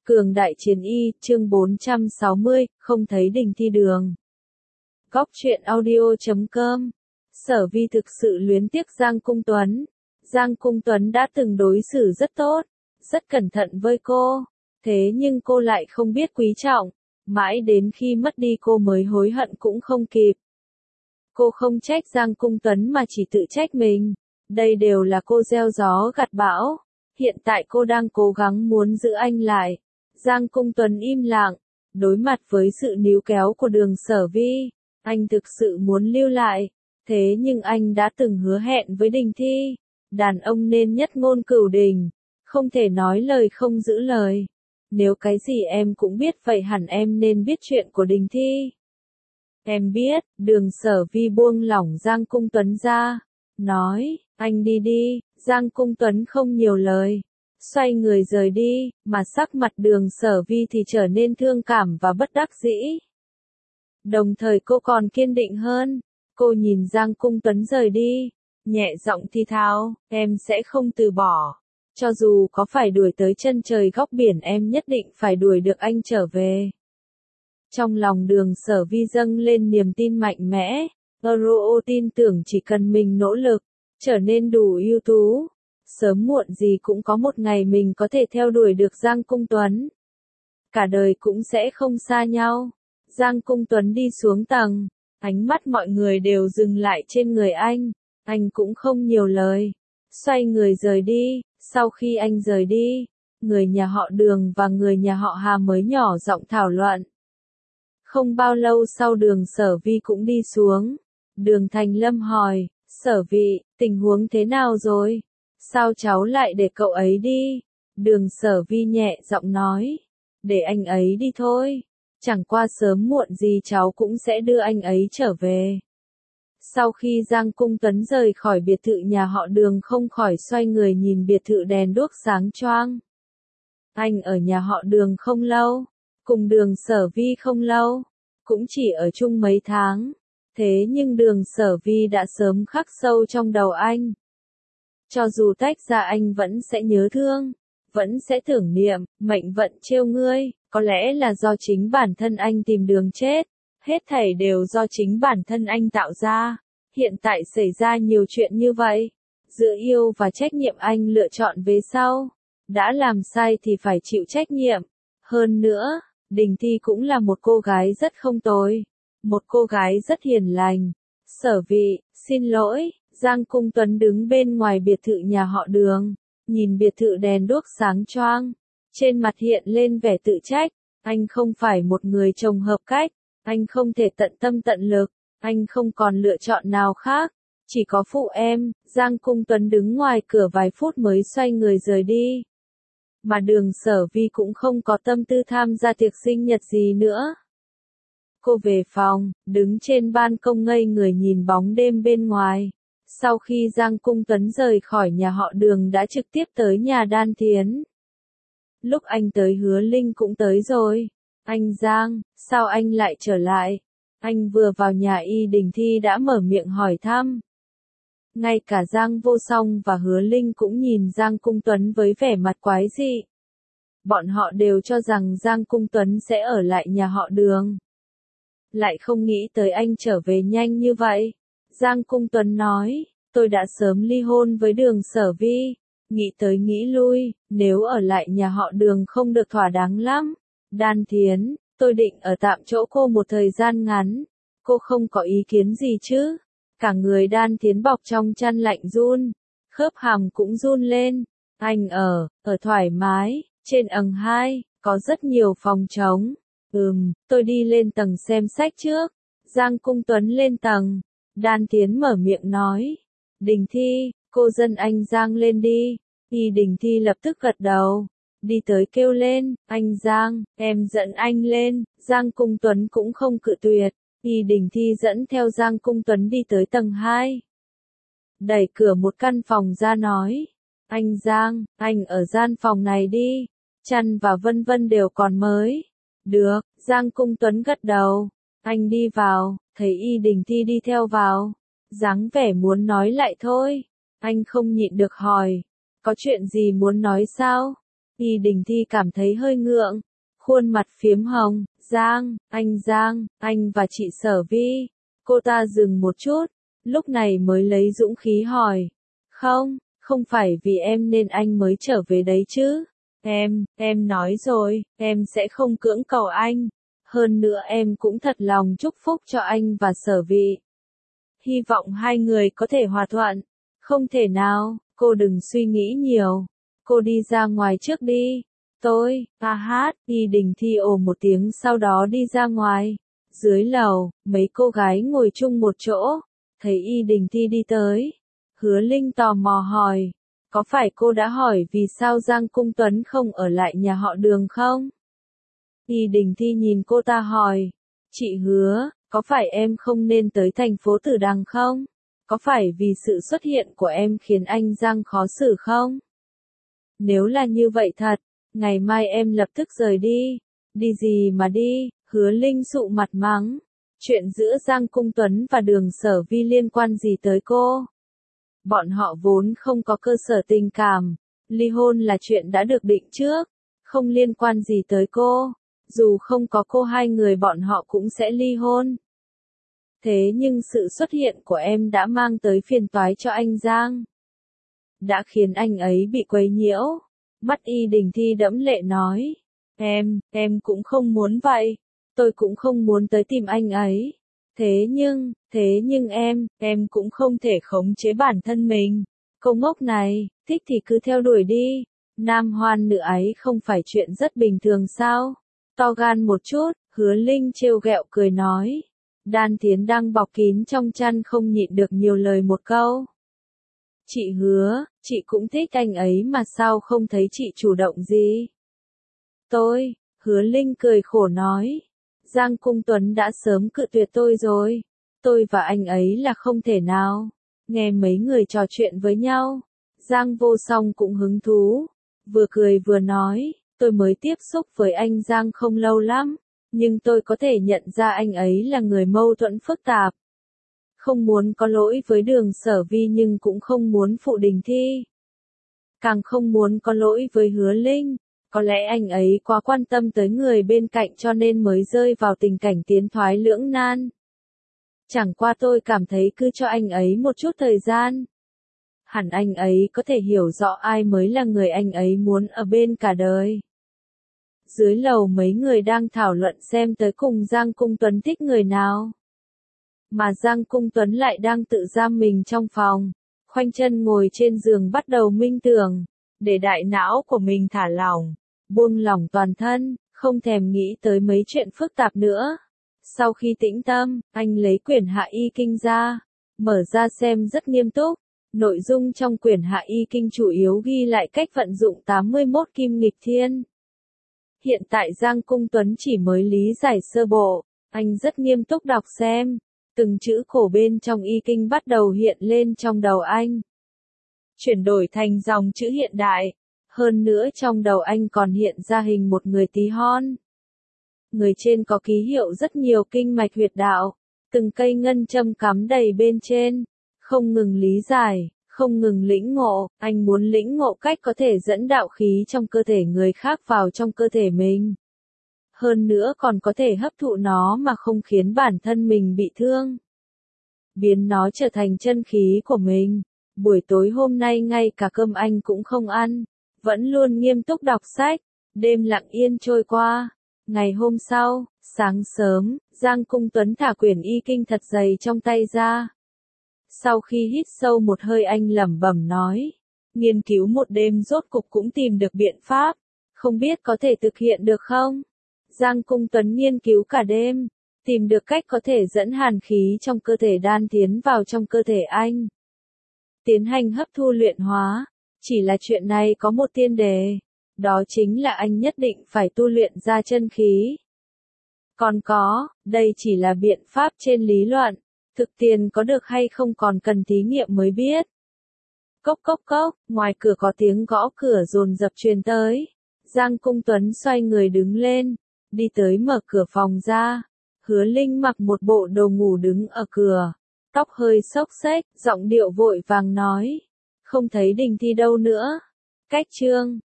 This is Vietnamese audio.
Cường đại chiến y, chương 460, không thấy Đình Thi đường. Góc truyện audio.com. Sở Vi thực sự luyến tiếc Giang Cung Tuấn. Giang Cung Tuấn đã từng đối xử rất tốt, rất cẩn thận với cô. Thế nhưng cô lại không biết quý trọng. Mãi đến khi mất đi cô mới hối hận cũng không kịp. Cô không trách Giang Cung Tuấn mà chỉ tự trách mình. Đây đều là cô gieo gió gặt bão. Hiện tại cô đang cố gắng muốn giữ anh lại. Giang Cung Tuấn im lặng, đối mặt với sự níu kéo của Đường Sở Vi, anh thực sự muốn lưu lại, thế nhưng anh đã từng hứa hẹn với Đình Thi, đàn ông nên nhất ngôn cửu đình, không thể nói lời không giữ lời. Nếu cái gì em cũng biết vậy hẳn em nên biết chuyện của Đình Thi. Em biết, Đường Sở Vi buông lỏng Giang Cung Tuấn ra, nói, anh đi đi. Giang Cung Tuấn không nhiều lời, xoay người rời đi, mà sắc mặt Đường Sở Vi thì trở nên thương cảm và bất đắc dĩ. Đồng thời cô còn kiên định hơn, cô nhìn Giang Cung Tuấn rời đi, nhẹ giọng thi thào, em sẽ không từ bỏ. Cho dù có phải đuổi tới chân trời góc biển em nhất định phải đuổi được anh trở về. Trong lòng Đường Sở Vi dâng lên niềm tin mạnh mẽ, Euro tin tưởng chỉ cần mình nỗ lực, trở nên đủ ưu tú, sớm muộn gì cũng có một ngày mình có thể theo đuổi được Giang Cung Tuấn. Cả đời cũng sẽ không xa nhau. Giang Cung Tuấn đi xuống tầng, ánh mắt mọi người đều dừng lại trên người anh cũng không nhiều lời, xoay người rời đi. Sau khi anh rời đi, người nhà họ Đường và người nhà họ Hà mới nhỏ giọng thảo luận. Không bao lâu sau Đường Sở Vi cũng đi xuống. Đường Thành Lâm hỏi, Sở Vi, tình huống thế nào rồi? Sao cháu lại để cậu ấy đi? Đường Sở Vi nhẹ giọng nói, để anh ấy đi thôi. Chẳng qua sớm muộn gì cháu cũng sẽ đưa anh ấy trở về. Sau khi Giang Cung Tuấn rời khỏi biệt thự nhà họ Đường không khỏi xoay người nhìn biệt thự đèn đuốc sáng choang. Anh ở nhà họ Đường không lâu, cùng Đường Sở Vi không lâu, cũng chỉ ở chung mấy tháng. Thế nhưng Đường Sở Vi đã sớm khắc sâu trong đầu anh. Cho dù tách ra anh vẫn sẽ nhớ thương, vẫn sẽ tưởng niệm, mệnh vận trêu ngươi, có lẽ là do chính bản thân anh tìm đường chết, hết thảy đều do chính bản thân anh tạo ra. Hiện tại xảy ra nhiều chuyện như vậy, giữa yêu và trách nhiệm anh lựa chọn về sau, đã làm sai thì phải chịu trách nhiệm. Hơn nữa, Đình Thi cũng là một cô gái rất không tồi, một cô gái rất hiền lành. Sở Vi, xin lỗi. Giang Cung Tuấn đứng bên ngoài biệt thự nhà họ Đường, nhìn biệt thự đèn đuốc sáng choang, trên mặt hiện lên vẻ tự trách, anh không phải một người chồng hợp cách, anh không thể tận tâm tận lực, anh không còn lựa chọn nào khác, chỉ có phụ em. Giang Cung Tuấn đứng ngoài cửa vài phút mới xoay người rời đi. Mà Đường Sở Vi cũng không có tâm tư tham gia tiệc sinh nhật gì nữa. Cô về phòng, đứng trên ban công ngây người nhìn bóng đêm bên ngoài. Sau khi Giang Cung Tuấn rời khỏi nhà họ Đường đã trực tiếp tới nhà Đan Thiến. Lúc anh tới Hứa Linh cũng tới rồi. Anh Giang, sao anh lại trở lại? Anh vừa vào nhà Đình Thi đã mở miệng hỏi thăm. Ngay cả Giang Vô Song và Hứa Linh cũng nhìn Giang Cung Tuấn với vẻ mặt quái dị. Bọn họ đều cho rằng Giang Cung Tuấn sẽ ở lại nhà họ Đường. Lại không nghĩ tới anh trở về nhanh như vậy. Giang Cung Tuấn nói, tôi đã sớm ly hôn với Đường Sở Vi, nghĩ tới nghĩ lui, nếu ở lại nhà họ Đường không được thỏa đáng lắm. Đan Thiến, tôi định ở tạm chỗ cô một thời gian ngắn, cô không có ý kiến gì chứ? Cả người Đan Thiến bọc trong chăn lạnh run, khớp hàm cũng run lên. Anh ở thoải mái, trên ầng 2, có rất nhiều phòng trống. Tôi đi lên tầng xem sách trước. Giang Cung Tuấn lên tầng. Đan Thiến mở miệng nói. Đình Thi, cô dẫn anh Giang lên đi. Đình Thi lập tức gật đầu. Đi tới kêu lên, anh Giang, em dẫn anh lên. Giang Cung Tuấn cũng không cự tuyệt. Đình Thi dẫn theo Giang Cung Tuấn đi tới tầng 2. Đẩy cửa một căn phòng ra nói. Anh Giang, anh ở gian phòng này đi. Chăn và vân vân đều còn mới. Được, Giang Cung Tuấn gật đầu. Anh đi vào, thấy Đình Thi đi theo vào. Dáng vẻ muốn nói lại thôi. Anh không nhịn được hỏi. Có chuyện gì muốn nói sao? Y Đình Thi cảm thấy hơi ngượng, khuôn mặt phiếm hồng. Giang, anh và chị Sở Vi. Cô ta dừng một chút, lúc này mới lấy dũng khí hỏi. Không phải vì em nên anh mới trở về đấy chứ. Em nói rồi, em sẽ không cưỡng cầu anh. Hơn nữa em cũng thật lòng chúc phúc cho anh và Sở Vi. Hy vọng hai người có thể hòa thuận. Không thể nào, cô đừng suy nghĩ nhiều. Cô đi ra ngoài trước đi. Y Đình Thi ồ một tiếng sau đó đi ra ngoài. Dưới lầu, mấy cô gái ngồi chung một chỗ. Thấy Y Đình Thi đi tới. Hứa Linh tò mò hỏi. Có phải cô đã hỏi vì sao Giang Cung Tuấn không ở lại nhà họ Đường không? Y Đình Thi nhìn cô ta hỏi. Chị Hứa, có phải em không nên tới thành phố Tử Đằng không? Có phải vì sự xuất hiện của em khiến anh Giang khó xử không? Nếu là như vậy thật, ngày mai em lập tức rời đi. Đi gì mà đi, Hứa Linh sụ mặt mắng. Chuyện giữa Giang Cung Tuấn và Đường Sở Vi liên quan gì tới cô? Bọn họ vốn không có cơ sở tình cảm. Ly hôn là chuyện đã được định trước, không liên quan gì tới cô. Dù không có cô hai người bọn họ cũng sẽ ly hôn. Thế nhưng sự xuất hiện của em đã mang tới phiền toái cho anh Giang. Đã khiến anh ấy bị quấy nhiễu. Mắt Y Đình Thi đẫm lệ nói. Em cũng không muốn vậy. Tôi cũng không muốn tới tìm anh ấy. Thế nhưng em cũng không thể khống chế bản thân mình. Cô ngốc này, thích thì cứ theo đuổi đi. Nam hoan nữ ấy không phải chuyện rất bình thường sao? To gan một chút, Hứa Linh trêu ghẹo cười nói. Đan Tiến đang bọc kín trong chăn không nhịn được nhiều lời một câu. Chị Hứa, chị cũng thích anh ấy mà sao không thấy chị chủ động gì? Hứa Linh cười khổ nói. Giang Cung Tuấn đã sớm cự tuyệt tôi rồi. Tôi và anh ấy là không thể nào. Nghe mấy người trò chuyện với nhau. Giang Vô Song cũng hứng thú. Vừa cười vừa nói. Tôi mới tiếp xúc với anh Giang không lâu lắm. Nhưng tôi có thể nhận ra anh ấy là người mâu thuẫn phức tạp. Không muốn có lỗi với Đường Sở Vi nhưng cũng không muốn phụ Đình Thi. Càng không muốn có lỗi với Hứa Linh. Có lẽ anh ấy quá quan tâm tới người bên cạnh cho nên mới rơi vào tình cảnh tiến thoái lưỡng nan. Chẳng qua tôi cảm thấy cứ cho anh ấy một chút thời gian. Hẳn anh ấy có thể hiểu rõ ai mới là người anh ấy muốn ở bên cả đời. Dưới lầu mấy người đang thảo luận xem tới cùng Giang Cung Tuấn thích người nào. Mà Giang Cung Tuấn lại đang tự giam mình trong phòng, khoanh chân ngồi trên giường bắt đầu minh tưởng, để đại não của mình thả lỏng, buông lỏng toàn thân, không thèm nghĩ tới mấy chuyện phức tạp nữa. Sau khi tĩnh tâm, anh lấy quyển Hạ Y Kinh ra, mở ra xem rất nghiêm túc. Nội dung trong quyển Hạ Y Kinh chủ yếu ghi lại cách vận dụng 81 kim nghịch thiên. Hiện tại Giang Cung Tuấn chỉ mới lý giải sơ bộ, anh rất nghiêm túc đọc xem. Từng chữ khổ bên trong Y Kinh bắt đầu hiện lên trong đầu anh. Chuyển đổi thành dòng chữ hiện đại. Hơn nữa trong đầu anh còn hiện ra hình một người tí hon. Người trên có ký hiệu rất nhiều kinh mạch huyệt đạo. Từng cây ngân châm cắm đầy bên trên. Không ngừng lý giải, không ngừng lĩnh ngộ. Anh muốn lĩnh ngộ cách có thể dẫn đạo khí trong cơ thể người khác vào trong cơ thể mình. Hơn nữa còn có thể hấp thụ nó mà không khiến bản thân mình bị thương. Biến nó trở thành chân khí của mình. Buổi tối hôm nay ngay cả cơm anh cũng không ăn. Vẫn luôn nghiêm túc đọc sách. Đêm lặng yên trôi qua. Ngày hôm sau, sáng sớm, Giang Cung Tuấn thả quyển Y Kinh thật dày trong tay ra. Sau khi hít sâu một hơi anh lẩm bẩm nói. Nghiên cứu một đêm rốt cục cũng tìm được biện pháp. Không biết có thể thực hiện được không? Giang Cung Tuấn nghiên cứu cả đêm, tìm được cách có thể dẫn hàn khí trong cơ thể Đan tiến vào trong cơ thể anh. Tiến hành hấp thu luyện hóa, chỉ là chuyện này có một tiên đề, đó chính là anh nhất định phải tu luyện ra chân khí. Còn có, đây chỉ là biện pháp trên lý luận, thực tiền có được hay không còn cần thí nghiệm mới biết. Cốc cốc cốc, ngoài cửa có tiếng gõ cửa dồn dập truyền tới. Giang Cung Tuấn xoay người đứng lên, đi tới mở cửa phòng ra. Hứa Linh mặc một bộ đồ ngủ đứng ở cửa, tóc hơi xốc xếch, giọng điệu vội vàng nói. Không thấy Đình Thi đâu nữa. Cách chương